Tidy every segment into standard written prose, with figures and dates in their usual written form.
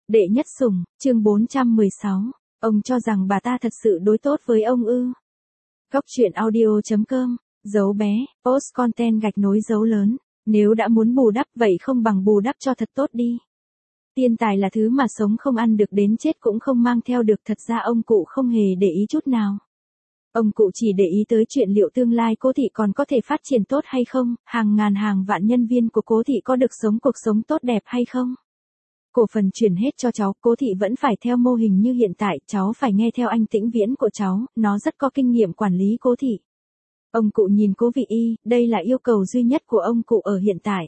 Đệ nhất sủng, chương 416. Ông cho rằng bà ta thật sự đối tốt với ông ư? Góc truyện audio.com, dấu bé, post content gạch nối dấu lớn. Nếu đã muốn bù đắp vậy không bằng bù đắp cho thật tốt đi. Tiền tài là thứ mà sống không ăn được đến chết cũng không mang theo được, thật ra ông cụ không hề để ý chút nào. Ông cụ chỉ để ý tới chuyện liệu tương lai Cố Thị còn có thể phát triển tốt hay không, hàng ngàn hàng vạn nhân viên của Cố Thị có được sống cuộc sống tốt đẹp hay không. Cổ phần chuyển hết cho cháu, Cố Thị vẫn phải theo mô hình như hiện tại, cháu phải nghe theo anh Tĩnh Viễn của cháu, nó rất có kinh nghiệm quản lý Cố Thị. Ông cụ nhìn Cố Vị Y, đây là yêu cầu duy nhất của ông cụ ở hiện tại.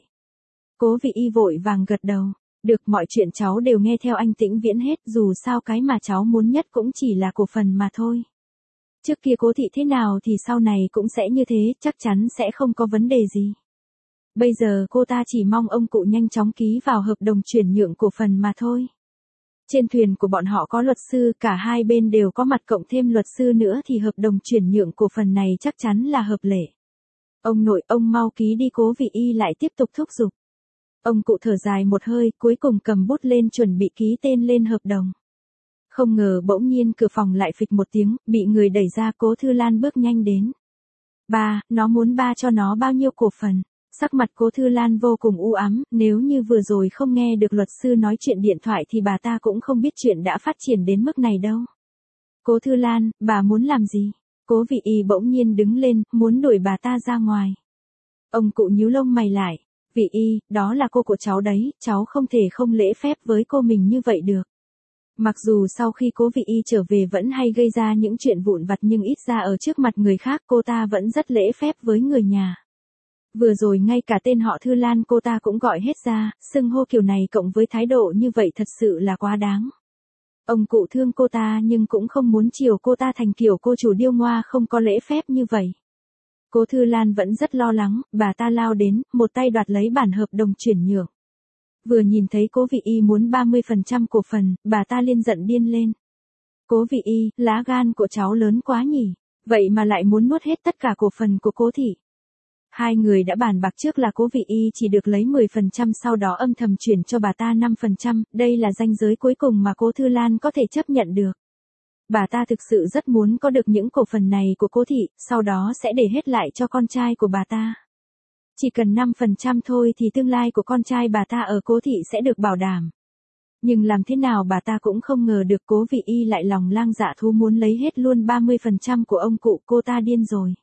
Cố Vị Y vội vàng gật đầu. Được, mọi chuyện cháu đều nghe theo anh Tĩnh Viễn hết, dù sao cái mà cháu muốn nhất cũng chỉ là cổ phần mà thôi. Trước kia Cố Thị thế nào thì sau này cũng sẽ như thế, chắc chắn sẽ không có vấn đề gì. Bây giờ cô ta chỉ mong ông cụ nhanh chóng ký vào hợp đồng chuyển nhượng cổ phần mà thôi. Trên thuyền của bọn họ có luật sư, cả hai bên đều có mặt cộng thêm luật sư nữa thì hợp đồng chuyển nhượng cổ phần này chắc chắn là hợp lệ. Ông nội, ông mau ký đi, Cố Vị Y lại tiếp tục thúc giục. Ông cụ thở dài một hơi, cuối cùng cầm bút lên chuẩn bị ký tên lên hợp đồng. Không ngờ bỗng nhiên cửa phòng lại phịch một tiếng, bị người đẩy ra. Cố Thư Lan bước nhanh đến. Ba, nó muốn ba cho nó bao nhiêu cổ phần? Sắc mặt Cố Thư Lan vô cùng u ám, nếu như vừa rồi không nghe được luật sư nói chuyện điện thoại thì bà ta cũng không biết chuyện đã phát triển đến mức này đâu. Cố Thư Lan, bà muốn làm gì? Cố Vị Y bỗng nhiên đứng lên, muốn đuổi bà ta ra ngoài. Ông cụ nhíu lông mày lại. Vị Y, đó là cô của cháu đấy, cháu không thể không lễ phép với cô mình như vậy được. Mặc dù sau khi Cố Vị Y trở về vẫn hay gây ra những chuyện vụn vặt nhưng ít ra ở trước mặt người khác cô ta vẫn rất lễ phép với người nhà. Vừa rồi ngay cả tên họ Thư Lan cô ta cũng gọi hết ra, xưng hô kiểu này cộng với thái độ như vậy thật sự là quá đáng. Ông cụ thương cô ta nhưng cũng không muốn chiều cô ta thành kiểu cô chủ điêu ngoa không có lễ phép như vậy. Cố Thư Lan vẫn rất lo lắng, bà ta lao đến, một tay đoạt lấy bản hợp đồng chuyển nhượng. Vừa nhìn thấy Cố Vị Y muốn 30% cổ phần, bà ta liên giận điên lên. Cố Vị Y, lá gan của cháu lớn quá nhỉ, vậy mà lại muốn nuốt hết tất cả cổ phần của Cố Thị. Hai người đã bàn bạc trước là Cố Vị Y chỉ được lấy 10%, sau đó âm thầm chuyển cho bà ta 5%, đây là ranh giới cuối cùng mà Cố Thư Lan có thể chấp nhận được. Bà ta thực sự rất muốn có được những cổ phần này của Cố Thị, sau đó sẽ để hết lại cho con trai của bà ta. Chỉ cần 5% thôi thì tương lai của con trai bà ta ở Cố Thị sẽ được bảo đảm. Nhưng làm thế nào bà ta cũng không ngờ được Cố Vị Y lại lòng lang dạ thú muốn lấy hết luôn 30% của ông cụ, cô ta điên rồi.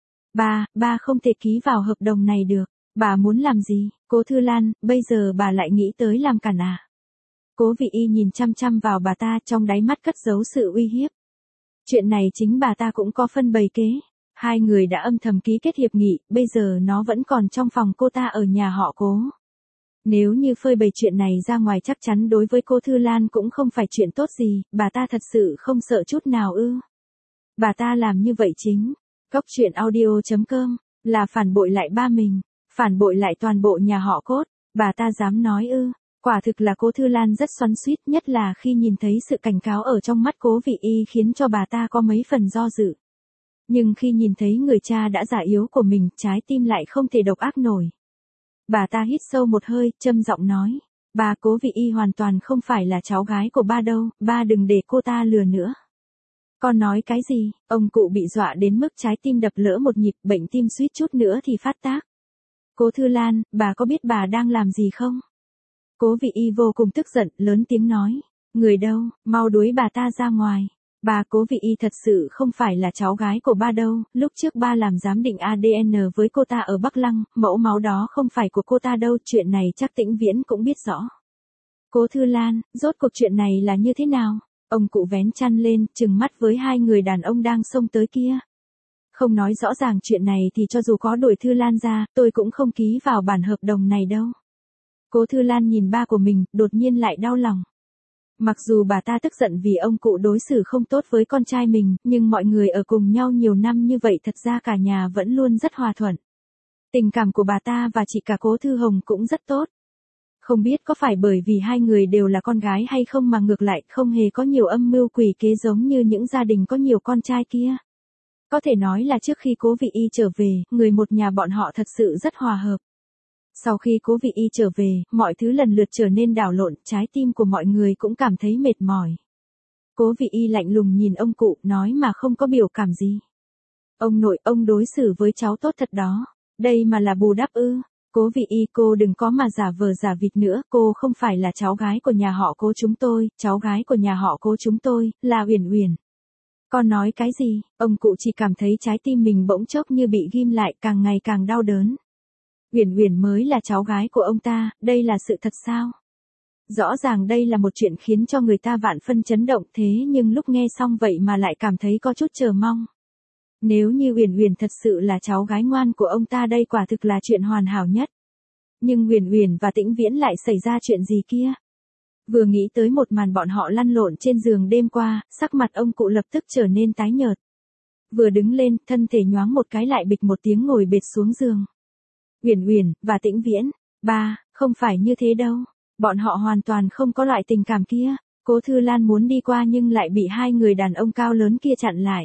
Ba không thể ký vào hợp đồng này được, bà muốn làm gì? Cố Thư Lan, bây giờ bà lại nghĩ tới làm cản à? Cố Vị Y nhìn chăm chăm vào bà ta, trong đáy mắt cất giấu sự uy hiếp. Chuyện này chính bà ta cũng có phân bày kế. Hai người đã âm thầm ký kết hiệp nghị, bây giờ nó vẫn còn trong phòng cô ta ở nhà họ Cố. Nếu như phơi bày chuyện này ra ngoài chắc chắn đối với Cố Thư Lan cũng không phải chuyện tốt gì, bà ta thật sự không sợ chút nào ư? Bà ta làm như vậy chính, góc truyện audio.com, là phản bội lại ba mình, phản bội lại toàn bộ nhà họ Cốt, bà ta dám nói ư? Quả thực là Cố Thư Lan rất xoắn xuýt, nhất là khi nhìn thấy sự cảnh cáo ở trong mắt Cố Vị Y khiến cho bà ta có mấy phần do dự. Nhưng khi nhìn thấy người cha đã già yếu của mình, trái tim lại không thể độc ác nổi. Bà ta hít sâu một hơi, châm giọng nói. Bà, Cố Vị Y hoàn toàn không phải là cháu gái của ba đâu, ba đừng để cô ta lừa nữa. Con nói cái gì? Ông cụ bị dọa đến mức trái tim đập lỡ một nhịp, bệnh tim suýt chút nữa thì phát tác. Cố Thư Lan, bà có biết bà đang làm gì không? Cố Vị Y vô cùng tức giận, lớn tiếng nói. Người đâu, mau đuổi bà ta ra ngoài. Bà, Cố Vị Y thật sự không phải là cháu gái của ba đâu, lúc trước ba làm giám định ADN với cô ta ở Bắc Lăng, mẫu máu đó không phải của cô ta đâu, chuyện này chắc Tĩnh Viễn cũng biết rõ. Cố Thư Lan, rốt cuộc chuyện này là như thế nào? Ông cụ vén chăn lên, trừng mắt với hai người đàn ông đang xông tới kia. Không nói rõ ràng chuyện này thì cho dù có đuổi Thư Lan ra, tôi cũng không ký vào bản hợp đồng này đâu. Cố Thư Lan nhìn ba của mình, đột nhiên lại đau lòng. Mặc dù bà ta tức giận vì ông cụ đối xử không tốt với con trai mình, nhưng mọi người ở cùng nhau nhiều năm như vậy thật ra cả nhà vẫn luôn rất hòa thuận. Tình cảm của bà ta và chị cả Cố Thư Hồng cũng rất tốt. Không biết có phải bởi vì hai người đều là con gái hay không mà ngược lại không hề có nhiều âm mưu quỷ kế giống như những gia đình có nhiều con trai kia. Có thể nói là trước khi Cố Vị Y trở về, người một nhà bọn họ thật sự rất hòa hợp. Sau khi cố Vị Y trở về, mọi thứ lần lượt trở nên đảo lộn, trái tim của mọi người cũng cảm thấy mệt mỏi. Cố Vị Y lạnh lùng nhìn ông cụ, nói mà không có biểu cảm gì. Ông nội, ông đối xử với cháu tốt thật đó. Đây mà là bù đắp ư? Cố Vị Y, cô đừng có mà giả vờ giả vịt nữa, cô không phải là cháu gái của nhà họ Cố chúng tôi, cháu gái của nhà họ Cố chúng tôi, là Uyển Uyển. Con nói cái gì? Ông cụ chỉ cảm thấy trái tim mình bỗng chốc như bị ghim lại, càng ngày càng đau đớn. Uyển Uyển mới là cháu gái của ông ta, đây là sự thật sao? Rõ ràng đây là một chuyện khiến cho người ta vạn phân chấn động, thế nhưng lúc nghe xong vậy mà lại cảm thấy có chút chờ mong. Nếu như Uyển Uyển thật sự là cháu gái ngoan của ông ta, đây quả thực là chuyện hoàn hảo nhất. Nhưng Uyển Uyển và Tĩnh Viễn lại xảy ra chuyện gì kia? Vừa nghĩ tới một màn bọn họ lăn lộn trên giường đêm qua, sắc mặt ông cụ lập tức trở nên tái nhợt. Vừa đứng lên, thân thể nhoáng một cái lại bịch một tiếng ngồi bệt xuống giường. Uyển Uyển và Tĩnh Viễn, ba, không phải như thế đâu. Bọn họ hoàn toàn không có loại tình cảm kia. Cố Thư Lan muốn đi qua nhưng lại bị hai người đàn ông cao lớn kia chặn lại.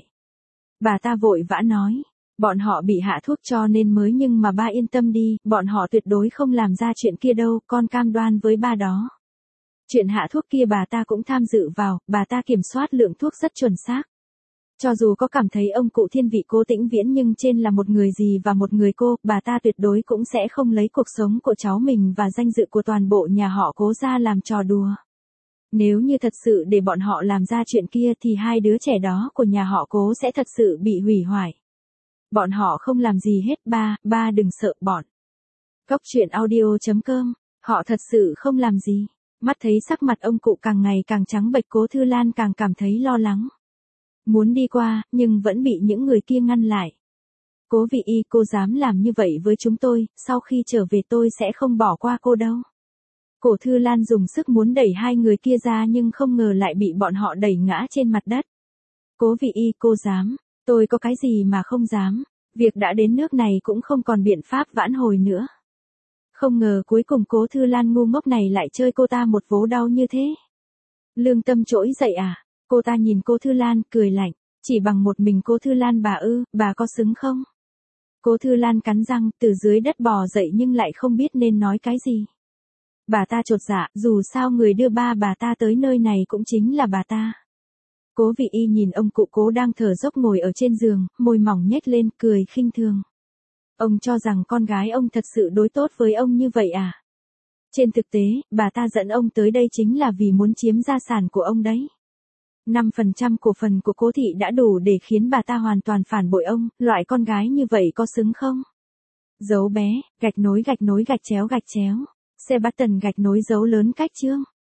Bà ta vội vã nói, bọn họ bị hạ thuốc cho nên mới, nhưng mà ba yên tâm đi, bọn họ tuyệt đối không làm ra chuyện kia đâu, con cam đoan với ba đó. Chuyện hạ thuốc kia bà ta cũng tham dự vào, bà ta kiểm soát lượng thuốc rất chuẩn xác. Cho dù có cảm thấy ông cụ thiên vị Cố Tĩnh Viễn nhưng trên là một người gì và một người cô, bà ta tuyệt đối cũng sẽ không lấy cuộc sống của cháu mình và danh dự của toàn bộ nhà họ Cố ra làm trò đùa. Nếu như thật sự để bọn họ làm ra chuyện kia thì hai đứa trẻ đó của nhà họ Cố sẽ thật sự bị hủy hoại. Bọn họ không làm gì hết ba đừng sợ bọn. Cốc truyện audio.com, họ thật sự không làm gì. Mắt thấy sắc mặt ông cụ càng ngày càng trắng bệch, Cố Thư Lan càng cảm thấy lo lắng. Muốn đi qua, nhưng vẫn bị những người kia ngăn lại. Cố Vị Y, cô dám làm như vậy với chúng tôi, sau khi trở về tôi sẽ không bỏ qua cô đâu. Cố Thư Lan dùng sức muốn đẩy hai người kia ra nhưng không ngờ lại bị bọn họ đẩy ngã trên mặt đất. Cố Vị Y, cô dám, tôi có cái gì mà không dám, việc đã đến nước này cũng không còn biện pháp vãn hồi nữa. Không ngờ cuối cùng Cố Thư Lan ngu ngốc này lại chơi cô ta một vố đau như thế. Lương tâm trỗi dậy à? Cô ta nhìn Cố Thư Lan, cười lạnh, chỉ bằng một mình Cố Thư Lan bà ư, bà có xứng không? Cố Thư Lan cắn răng, từ dưới đất bò dậy nhưng lại không biết nên nói cái gì. Bà ta chột dạ, dù sao người đưa ba bà ta tới nơi này cũng chính là bà ta. Cố Vị Y nhìn ông cụ Cố đang thở dốc ngồi ở trên giường, môi mỏng nhếch lên, cười khinh thường. Ông cho rằng con gái ông thật sự đối tốt với ông như vậy à? Trên thực tế, bà ta dẫn ông tới đây chính là vì muốn chiếm gia sản của ông đấy. 5% cổ phần của Cố thị đã đủ để khiến bà ta hoàn toàn phản bội ông, loại con gái như vậy có xứng không? Dấu bé, gạch nối gạch chéo. Xe button gạch nối dấu lớn cách chương.